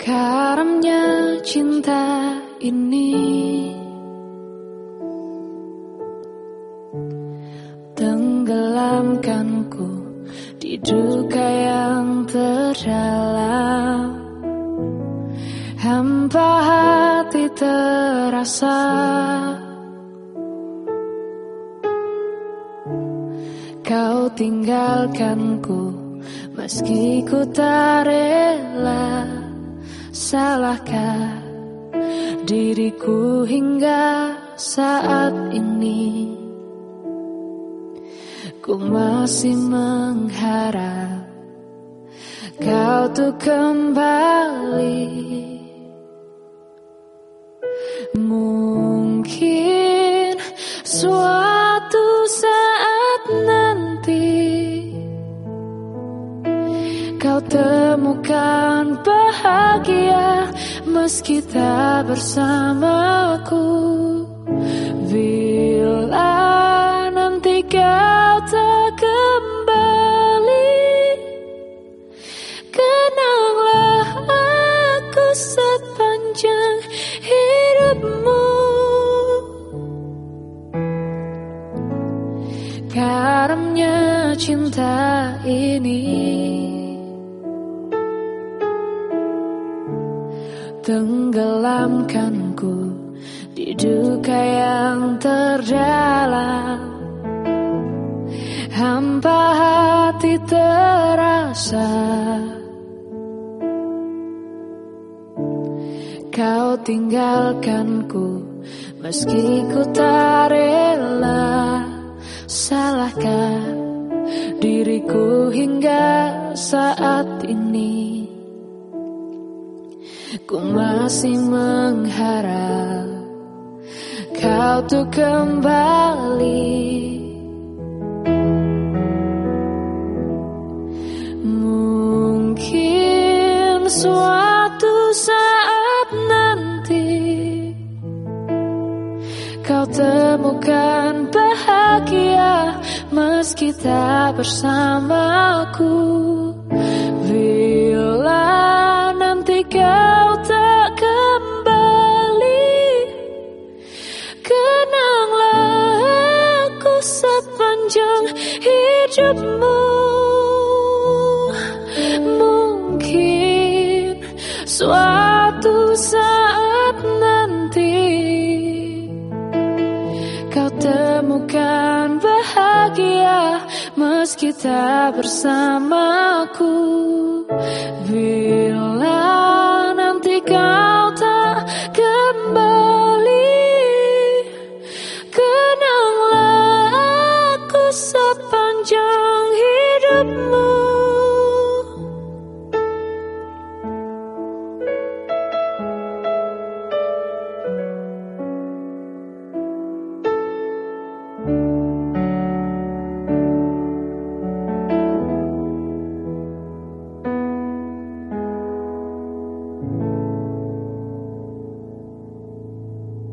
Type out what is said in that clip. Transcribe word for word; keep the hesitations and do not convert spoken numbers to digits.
Karamnya cinta ini tenggelamkanku di duka yang terdalam. Hampa hati terasa, kau tinggalkanku meski ku tak rela. Salahkah diriku hingga saat ini? Ku masih mengharap kau tuh kembali. Mungkin suatu saat nanti kau temukan bahagia meski tak bersamaku. Bila nanti kau tak kembali, kenanglah aku sepanjang hidupmu. Karamnya cinta ini tenggelamkanku di duka yang terdalam. Hampa hati terasa, kau tinggalkanku meski ku tak rela. Salahkah diriku hingga saat ini? Ku masih mengharap kau tuh kembali. Mungkin suatu saat nanti kau temukan bahagia meski tak bersamaku. Bila nanti kau tak kembali, kenanglah aku sepanjang hidupmu. Mungkin suatu saat nanti kau temukan bahagia meski tak bersamaku. Bila nanti kau tak kembali, kenanglah aku sepanjang